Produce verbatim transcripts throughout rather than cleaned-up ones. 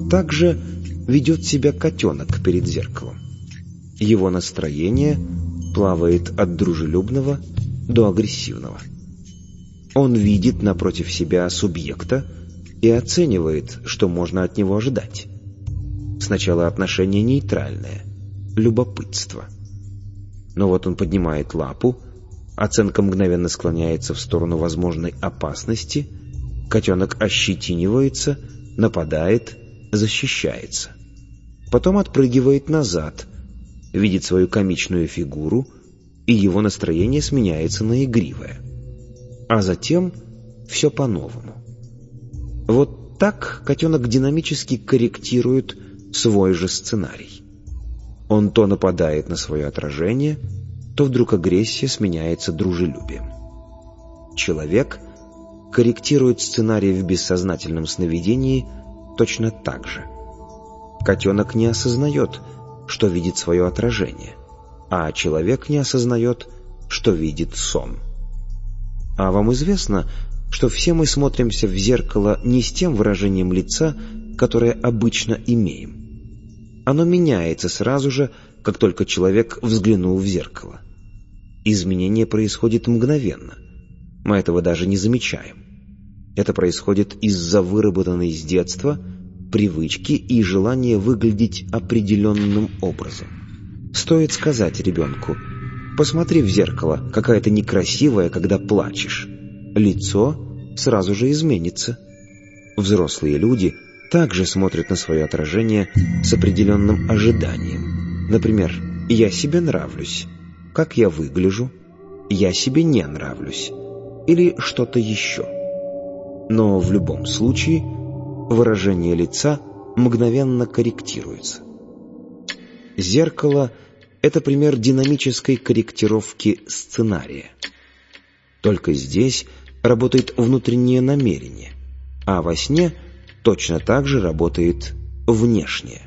Так же ведет себя котенок перед зеркалом. Его настроение плавает от дружелюбного до агрессивного. Он видит напротив себя субъекта и оценивает, что можно от него ожидать. Сначала отношение нейтральное, любопытство. Но вот он поднимает лапу, оценка мгновенно склоняется в сторону возможной опасности, котенок ощетинивается, нападает, защищается. Потом отпрыгивает назад, видит свою комичную фигуру, и его настроение сменяется на игривое. А затем все по-новому. Вот так котенок динамически корректирует свой же сценарий. Он то нападает на свое отражение, то вдруг агрессия сменяется дружелюбием. Человек корректирует сценарий в бессознательном сновидении точно так же. Котенок не осознает, что видит свое отражение, а человек не осознает, что видит сон. А вам известно, что все мы смотримся в зеркало не с тем выражением лица, которое обычно имеем. Оно меняется сразу же, как только человек взглянул в зеркало. Изменение происходит мгновенно. Мы этого даже не замечаем. Это происходит из-за выработанной с детства привычки и желания выглядеть определенным образом. Стоит сказать ребенку: «Посмотри в зеркало, какая ты некрасивая, когда плачешь». Лицо сразу же изменится. Взрослые люди также смотрят на свое отражение с определенным ожиданием. Например, «Я себе нравлюсь», «Как я выгляжу», «Я себе не нравлюсь» или что-то еще. Но в любом случае выражение лица мгновенно корректируется. Зеркало — это пример динамической корректировки сценария. Только здесь работает внутреннее намерение, а во сне точно так же работает внешнее.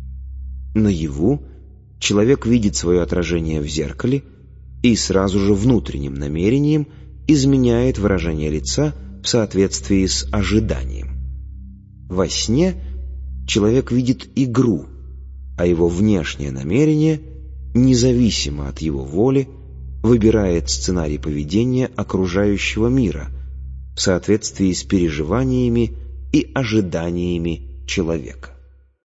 Наяву человек видит свое отражение в зеркале и сразу же внутренним намерением изменяет выражение лица в соответствии с ожиданием. Во сне человек видит игру, а его внешнее намерение, независимо от его воли, выбирает сценарий поведения окружающего мира в соответствии с переживаниями и ожиданиями человека.